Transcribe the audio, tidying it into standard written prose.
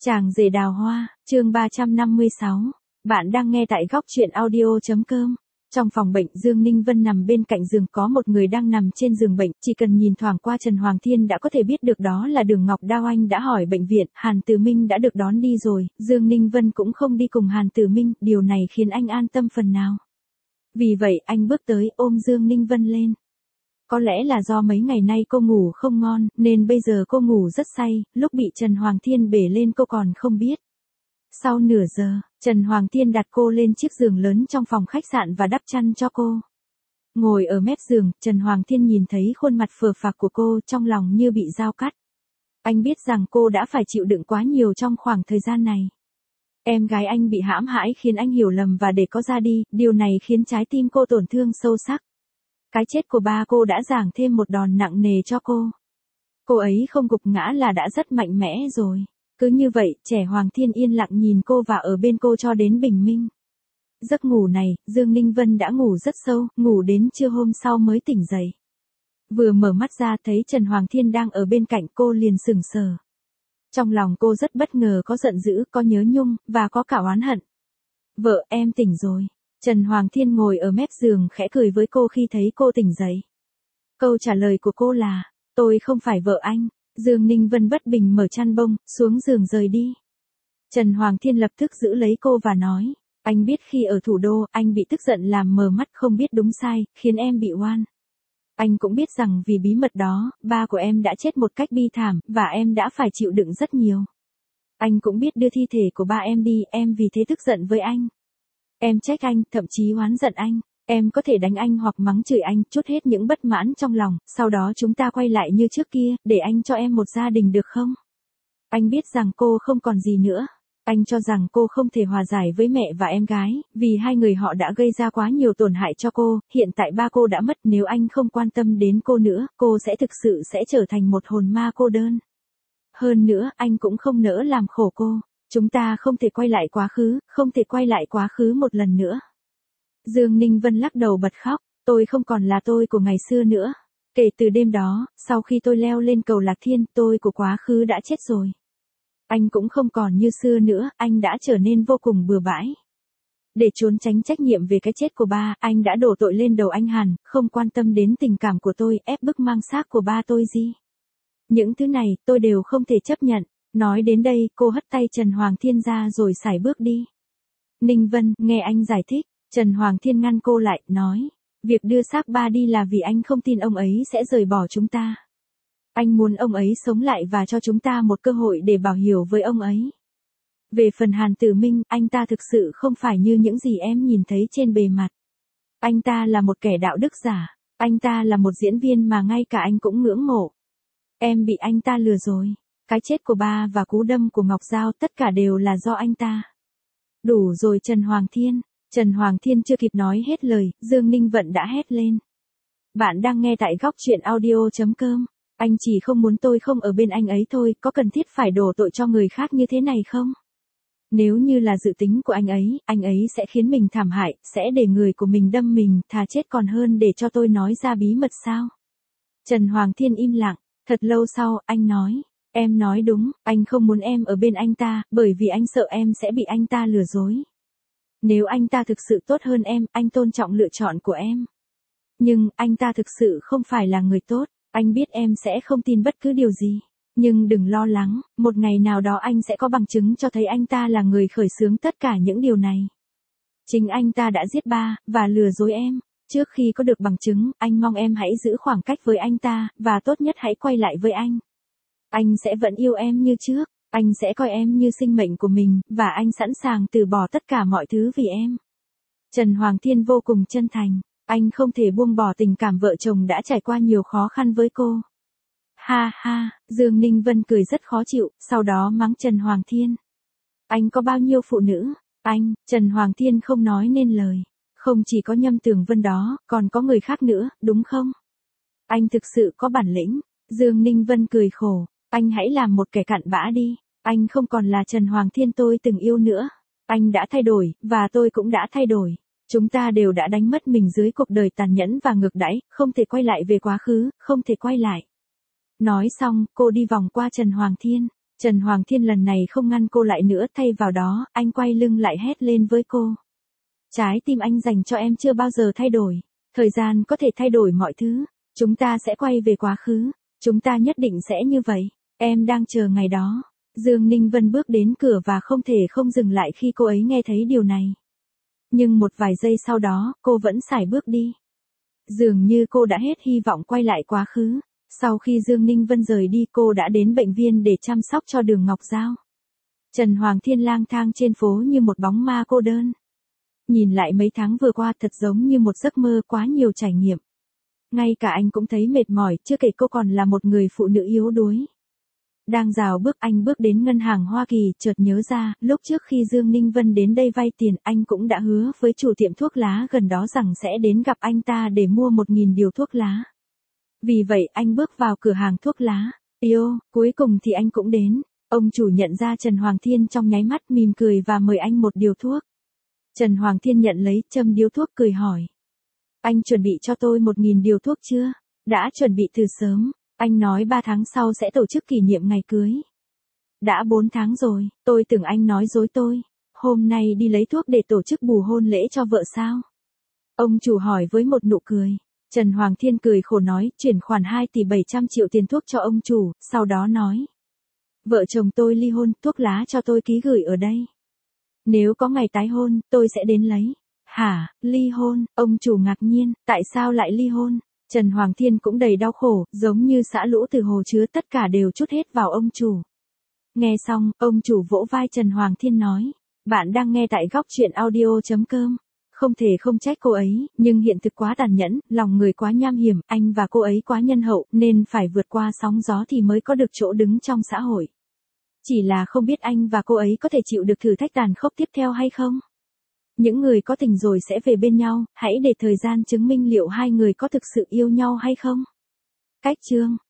Chàng rể đào hoa, chương 356. Bạn đang nghe tại góc truyện audio.com. Trong phòng bệnh, Dương Ninh Vân nằm bên cạnh giường, có một người đang nằm trên giường bệnh, chỉ cần nhìn thoáng qua Trần Hoàng Thiên đã có thể biết được đó là Đường Ngọc Đao. Anh đã hỏi bệnh viện, Hàn Tử Minh đã được đón đi rồi, Dương Ninh Vân cũng không đi cùng Hàn Tử Minh, điều này khiến anh an tâm phần nào. Vì vậy, anh bước tới ôm Dương Ninh Vân lên. Có lẽ là do mấy ngày nay cô ngủ không ngon, nên bây giờ cô ngủ rất say, lúc bị Trần Hoàng Thiên bể lên cô còn không biết. Sau nửa giờ, Trần Hoàng Thiên đặt cô lên chiếc giường lớn trong phòng khách sạn và đắp chăn cho cô. Ngồi ở mép giường, Trần Hoàng Thiên nhìn thấy khuôn mặt phờ phạc của cô, trong lòng như bị dao cắt. Anh biết rằng cô đã phải chịu đựng quá nhiều trong khoảng thời gian này. Em gái anh bị hãm hại khiến anh hiểu lầm và để có ra đi, điều này khiến trái tim cô tổn thương sâu sắc. Cái chết của ba cô đã giáng thêm một đòn nặng nề cho cô. Cô ấy không gục ngã là đã rất mạnh mẽ rồi. Cứ như vậy, trẻ Hoàng Thiên yên lặng nhìn cô và ở bên cô cho đến bình minh. Giấc ngủ này, Dương Ninh Vân đã ngủ rất sâu, ngủ đến trưa hôm sau mới tỉnh dậy. Vừa mở mắt ra thấy Trần Hoàng Thiên đang ở bên cạnh cô liền sững sờ. Trong lòng cô rất bất ngờ, có giận dữ, có nhớ nhung, và có cả oán hận. Vợ, em tỉnh rồi. Trần Hoàng Thiên ngồi ở mép giường khẽ cười với cô khi thấy cô tỉnh dậy. Câu trả lời của cô là, tôi không phải vợ anh. Dương Ninh Vân bất bình mở chăn bông, xuống giường rời đi. Trần Hoàng Thiên lập tức giữ lấy cô và nói, anh biết khi ở thủ đô, anh bị tức giận làm mờ mắt không biết đúng sai, khiến em bị oan. Anh cũng biết rằng vì bí mật đó, ba của em đã chết một cách bi thảm, và em đã phải chịu đựng rất nhiều. Anh cũng biết đưa thi thể của ba em đi, em vì thế tức giận với anh. Em trách anh, thậm chí oán giận anh. Em có thể đánh anh hoặc mắng chửi anh, trút hết những bất mãn trong lòng, sau đó chúng ta quay lại như trước kia, để anh cho em một gia đình được không? Anh biết rằng cô không còn gì nữa. Anh cho rằng cô không thể hòa giải với mẹ và em gái, vì hai người họ đã gây ra quá nhiều tổn hại cho cô, hiện tại ba cô đã mất, nếu anh không quan tâm đến cô nữa, cô sẽ thực sự sẽ trở thành một hồn ma cô đơn. Hơn nữa, anh cũng không nỡ làm khổ cô. Chúng ta không thể quay lại quá khứ, không thể quay lại quá khứ một lần nữa. Dương Ninh Vân lắc đầu bật khóc, tôi không còn là tôi của ngày xưa nữa. Kể từ đêm đó, sau khi tôi leo lên cầu Lạc Thiên, tôi của quá khứ đã chết rồi. Anh cũng không còn như xưa nữa, anh đã trở nên vô cùng bừa bãi. Để trốn tránh trách nhiệm về cái chết của ba, anh đã đổ tội lên đầu anh Hàn, không quan tâm đến tình cảm của tôi, ép bức mang xác của ba tôi gì. Những thứ này, tôi đều không thể chấp nhận. Nói đến đây, cô hất tay Trần Hoàng Thiên ra rồi sải bước đi. Ninh Vân, nghe anh giải thích. Trần Hoàng Thiên ngăn cô lại, nói. Việc đưa xác ba đi là vì anh không tin ông ấy sẽ rời bỏ chúng ta. Anh muốn ông ấy sống lại và cho chúng ta một cơ hội để bảo hiểu với ông ấy. Về phần Hàn Tử Minh, anh ta thực sự không phải như những gì em nhìn thấy trên bề mặt. Anh ta là một kẻ đạo đức giả. Anh ta là một diễn viên mà ngay cả anh cũng ngưỡng mộ. Em bị anh ta lừa rồi. Cái chết của ba và cú đâm của Ngọc Giao tất cả đều là do anh ta. Đủ rồi Trần Hoàng Thiên. Trần Hoàng Thiên chưa kịp nói hết lời, Dương Ninh Vận đã hét lên. Bạn đang nghe tại góc truyện audio.com. Anh chỉ không muốn tôi không ở bên anh ấy thôi, có cần thiết phải đổ tội cho người khác như thế này không? Nếu như là dự tính của anh ấy sẽ khiến mình thảm hại, sẽ để người của mình đâm mình, thà chết còn hơn để cho tôi nói ra bí mật sao? Trần Hoàng Thiên im lặng, thật lâu sau, anh nói. Em nói đúng, anh không muốn em ở bên anh ta, bởi vì anh sợ em sẽ bị anh ta lừa dối. Nếu anh ta thực sự tốt hơn em, anh tôn trọng lựa chọn của em. Nhưng, anh ta thực sự không phải là người tốt, anh biết em sẽ không tin bất cứ điều gì. Nhưng đừng lo lắng, một ngày nào đó anh sẽ có bằng chứng cho thấy anh ta là người khởi xướng tất cả những điều này. Chính anh ta đã giết ba, và lừa dối em. Trước khi có được bằng chứng, anh mong em hãy giữ khoảng cách với anh ta, và tốt nhất hãy quay lại với anh. Anh sẽ vẫn yêu em như trước, anh sẽ coi em như sinh mệnh của mình, và anh sẵn sàng từ bỏ tất cả mọi thứ vì em. Trần Hoàng Thiên vô cùng chân thành, anh không thể buông bỏ tình cảm vợ chồng đã trải qua nhiều khó khăn với cô. Ha ha, Dương Ninh Vân cười rất khó chịu, sau đó mắng Trần Hoàng Thiên. Anh có bao nhiêu phụ nữ? Trần Hoàng Thiên không nói nên lời. Không chỉ có Nhâm Tường Vân đó, còn có người khác nữa, đúng không? Anh thực sự có bản lĩnh. Dương Ninh Vân cười khổ. Anh hãy làm một kẻ cặn bã đi. Anh không còn là Trần Hoàng Thiên tôi từng yêu nữa. Anh đã thay đổi, và tôi cũng đã thay đổi. Chúng ta đều đã đánh mất mình dưới cuộc đời tàn nhẫn và ngược đãi, không thể quay lại về quá khứ, không thể quay lại. Nói xong, cô đi vòng qua Trần Hoàng Thiên. Trần Hoàng Thiên lần này không ngăn cô lại nữa, thay vào đó, anh quay lưng lại hét lên với cô. Trái tim anh dành cho em chưa bao giờ thay đổi. Thời gian có thể thay đổi mọi thứ. Chúng ta sẽ quay về quá khứ. Chúng ta nhất định sẽ như vậy. Em đang chờ ngày đó. Dương Ninh Vân bước đến cửa và không thể không dừng lại khi cô ấy nghe thấy điều này. Nhưng một vài giây sau đó, cô vẫn sải bước đi. Dường như cô đã hết hy vọng quay lại quá khứ. Sau khi Dương Ninh Vân rời đi, cô đã đến bệnh viện để chăm sóc cho Đường Ngọc Giao. Trần Hoàng Thiên lang thang trên phố như một bóng ma cô đơn. Nhìn lại mấy tháng vừa qua thật giống như một giấc mơ, quá nhiều trải nghiệm. Ngay cả anh cũng thấy mệt mỏi, chưa kể cô còn là một người phụ nữ yếu đuối. Đang rào bước, anh bước đến ngân hàng Hoa Kỳ, chợt nhớ ra, lúc trước khi Dương Ninh Vân đến đây vay tiền, anh cũng đã hứa với chủ tiệm thuốc lá gần đó rằng sẽ đến gặp anh ta để mua 1.000 điều thuốc lá. Vì vậy anh bước vào cửa hàng thuốc lá. Cuối cùng thì anh cũng đến. Ông chủ nhận ra Trần Hoàng Thiên trong nháy mắt, mỉm cười và mời anh một điều thuốc. Trần Hoàng Thiên nhận lấy, châm điếu thuốc, cười hỏi. Anh chuẩn bị cho tôi 1.000 điều thuốc chưa? Đã chuẩn bị từ sớm. Anh nói 3 tháng sau sẽ tổ chức kỷ niệm ngày cưới. Đã 4 tháng rồi, tôi tưởng anh nói dối tôi. Hôm nay đi lấy thuốc để tổ chức bù hôn lễ cho vợ sao? Ông chủ hỏi với một nụ cười. Trần Hoàng Thiên cười khổ nói, chuyển khoản 2 tỷ 700 triệu tiền thuốc cho ông chủ, sau đó nói. Vợ chồng tôi ly hôn, thuốc lá cho tôi ký gửi ở đây. Nếu có ngày tái hôn, tôi sẽ đến lấy. Hả, ly hôn? Ông chủ ngạc nhiên, tại sao lại ly hôn? Trần Hoàng Thiên cũng đầy đau khổ, giống như xả lũ từ hồ chứa, tất cả đều trút hết vào ông chủ. Nghe xong, ông chủ vỗ vai Trần Hoàng Thiên nói. Bạn đang nghe tại góc truyện audio.com. Không thể không trách cô ấy, nhưng hiện thực quá tàn nhẫn, lòng người quá nham hiểm, anh và cô ấy quá nhân hậu, nên phải vượt qua sóng gió thì mới có được chỗ đứng trong xã hội. Chỉ là không biết anh và cô ấy có thể chịu được thử thách tàn khốc tiếp theo hay không? Những người có tình rồi sẽ về bên nhau, hãy để thời gian chứng minh liệu hai người có thực sự yêu nhau hay không. Cách chương